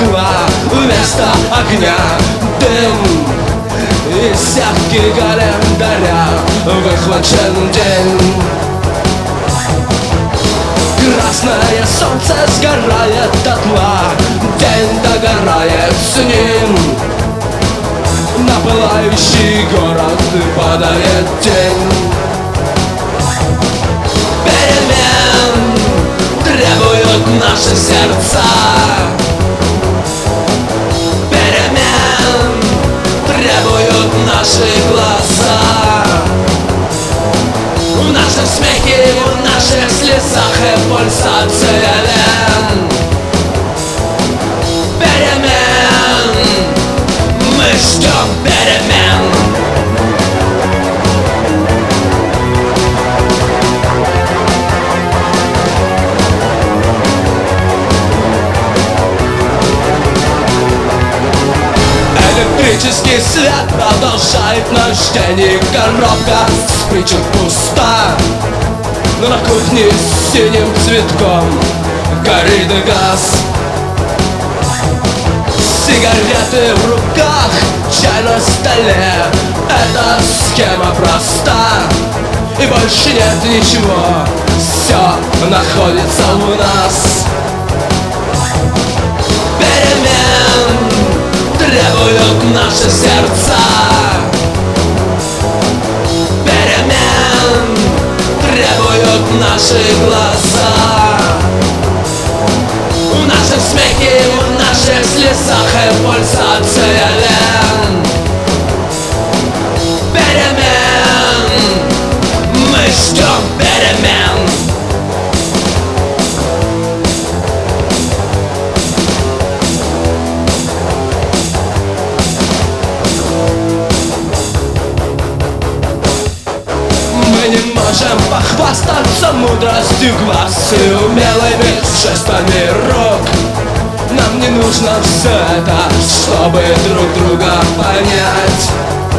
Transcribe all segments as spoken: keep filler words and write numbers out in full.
стекла, вместо огня дым. Из сетки календаря выхвачен день. Красное солнце сгорает дотла, день догорает с ним. На пылающий город падает тень. Перемен требуют наши сердца. Перемен требуют наши глаза. В нашем смехе, в наших слезах и пульсация вен. Перемен, мы ждем перемен. Электрический свет продолжает наш день, и коробка спичек пуста. Но на кухне с синим цветком горит газ. Сигареты в руках, чай на столе. Эта схема проста, и больше нет ничего. Все находится у нас. Перемен требуют наши сердца. Перемен требуют наши глаза. В нашем смехе, в наших слезах и пульсация вен. Перемен, мы ждем перемен. Мы не можем похвастаться мудростью глаз и умелыми жестами рук. Нам не нужно все это, чтобы друг друга понять.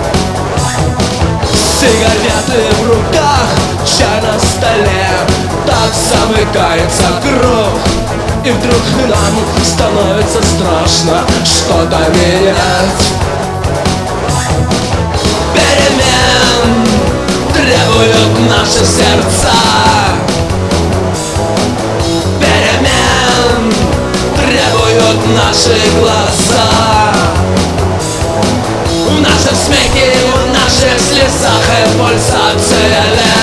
Сигареты в руках, чай на столе. Так замыкается круг. И вдруг нам становится страшно что-то менять. Перемен требуют наши сердца. Перемен требуют наши глаза. В нашем смехе, в наших слезах и пульсация.